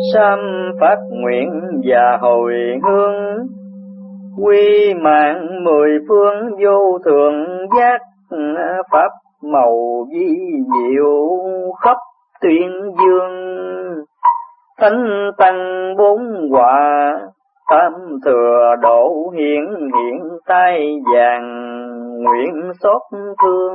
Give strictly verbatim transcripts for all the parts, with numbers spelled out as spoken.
Sám phát nguyện và hồi hương, quy mạng mười phương vô thượng giác, pháp màu vi diệu khắp tuyên dương. Thánh tăng bốn quả, tam thừa độ hiển hiện tai vàng, nguyện xót thương.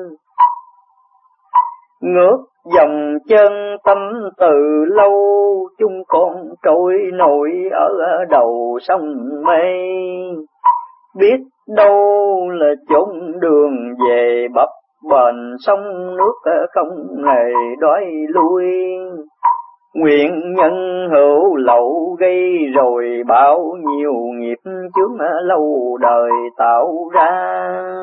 Ngước dòng chân tâm từ lâu, chúng con trôi nổi ở đầu sông mây. Biết đâu là chốn đường về bập bềnh, sông nước không hề đói lui. Nguyện nhân hữu lậu gây rồi bao nhiêu nghiệp chướng lâu đời tạo ra.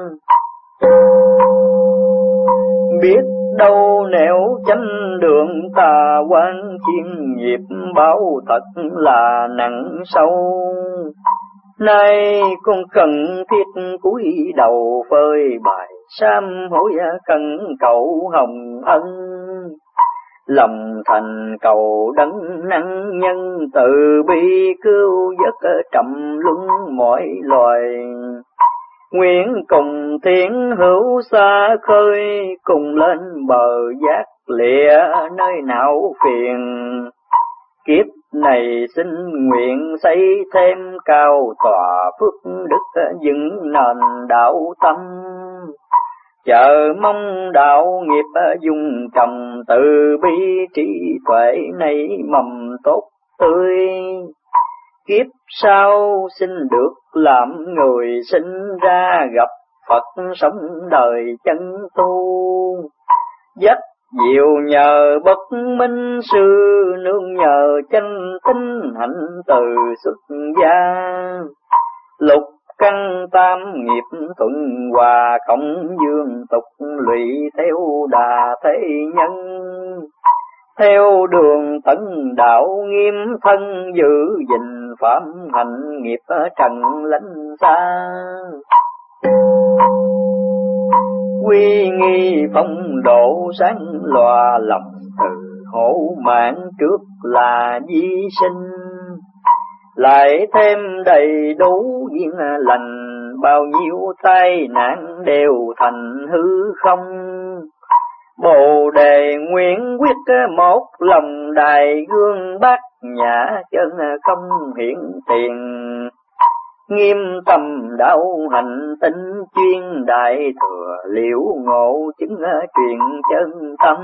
Biết đâu nẻo chánh đường tà quan, chiên nghiệp báo thật là nặng sâu. Nay con cần thiết cúi đầu phơi bày, sám hối cần cầu hồng ân. Lòng thành cầu đấng năng nhân từ bi, cứu vớt trầm luân mọi loài. Nguyện cùng thiên hữu xa khơi, cùng lên bờ giác lìa nơi não phiền. Kiếp này xin nguyện xây thêm cao tòa phước đức, dựng nền đạo tâm. Chờ mong đạo nghiệp dung trồng, từ bi trí tuệ này mầm tốt tươi. Kiếp sau xin được làm người, sinh ra gặp Phật sống đời chân tu. Dắt diệu nhờ bất minh sư, nương nhờ chân tinh hạnh từ xuất gia. Lục căn tam nghiệp thuận hòa, không dương tục lụy theo đà thế nhân. Theo đường tấn đạo nghiêm thân, giữ gìn phạm hạnh nghiệp trần lánh xa. Quy nghi phong độ sáng lòa, lòng từ hổ mạng trước là di sinh. Lại thêm đầy đủ duyên lành, bao nhiêu tai nạn đều thành hư không. Bồ đề nguyện quyết một lòng, đài gương bát nhã chân không hiện tiền. Nghiêm tâm đạo hành tinh chuyên, đại thừa liễu ngộ chứng truyền chân tâm.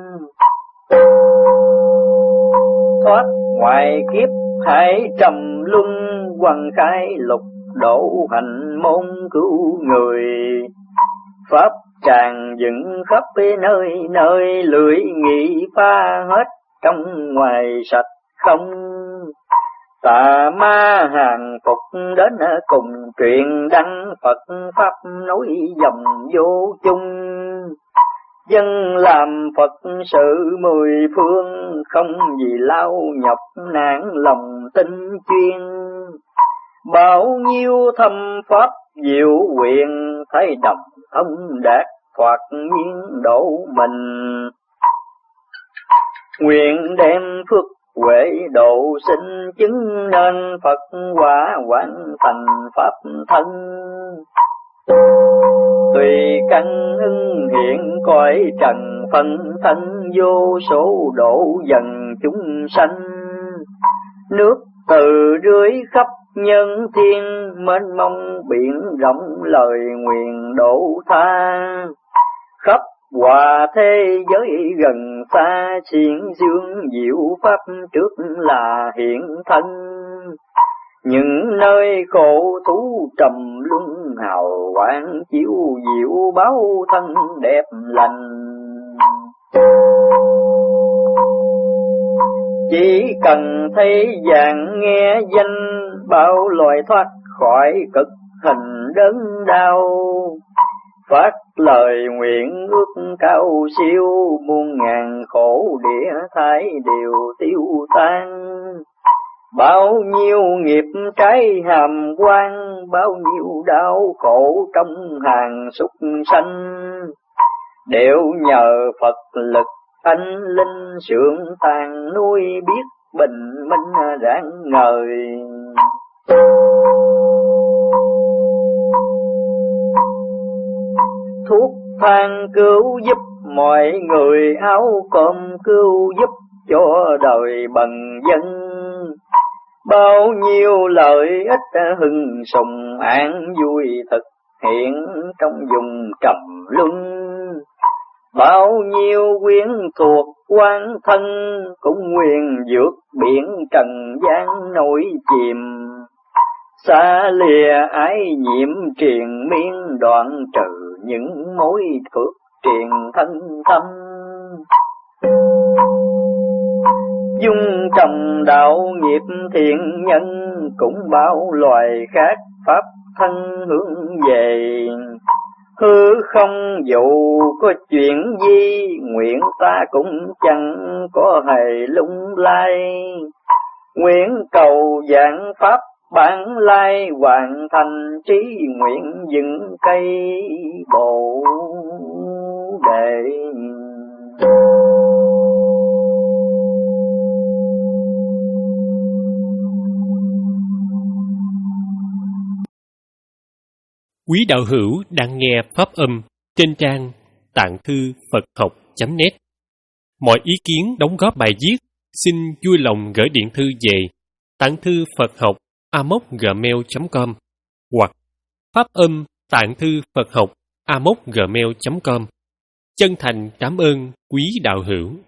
Thoát ngoài kiếp hãy trầm luân, hoằng khai lục độ hành môn cứu người. Pháp tràn dựng khắp nơi nơi, lưỡi nghị pha hết trong ngoài sạch không. Tà ma hàng phục đến cùng truyền đăng, Phật pháp nối dòng vô chung. Dân làm Phật sự mười phương, không vì lao nhọc nạn lòng tinh chuyên. Bao nhiêu thâm pháp diệu quyền, thấy đồng thông đạt thoạt nhiên độ mình. Nguyện đem phước huệ độ sinh, chứng nên Phật quả hoàn thành pháp thân. Tùy căn ưng hiện cõi trần, phân thân vô số độ dần chúng sanh. Nước từ rưới khắp nhân thiên, mênh mông biển rộng lời nguyện độ tha. Khắp hòa thế giới gần xa, xiển dương diệu pháp trước là hiện thân. Những nơi khổ thú trầm luân, hào quang chiếu diệu báo thân đẹp lành. Chỉ cần thấy vàng nghe danh, bao loài thoát khỏi cực hình đớn đau. Phát lời nguyện ước cao siêu, muôn ngàn khổ địa thái đều tiêu tan. Bao nhiêu nghiệp trái hàm quan, bao nhiêu đau khổ trong hàng súc sanh. Đều nhờ Phật lực anh linh sượng tàn nuôi, biết bình minh rạng ngời. Thuốc thang cứu giúp mọi người, áo cơm cứu giúp cho đời bần dân. Bao nhiêu lợi ích hưng sùng an vui thực hiện trong vùng trầm luân. Bao nhiêu quyến thuộc quan thân cũng nguyện vượt biển trần gian nổi chìm. Xa lìa ái nhiễm triền miên, đoạn trừ những mối phước triền thân tâm. Dung trồng đạo nghiệp thiện nhân, cũng bao loài khác pháp thân hướng về. Hư không dù có chuyện gì, nguyện ta cũng chẳng có hề lung lay. Nguyện cầu giảng pháp bản lai, hoàn thành trí nguyện dựng cây bồ đề. Quý đạo hữu đang nghe pháp âm trên trang tạng thư Phật học chấm net. Mọi ý kiến đóng góp bài viết xin vui lòng gửi điện thư về tạng thư Phật học a m o c gmail chấm com hoặc pháp âm tạng thư Phật học a m o c gmail chấm com. Chân thành cảm ơn quý đạo hữu.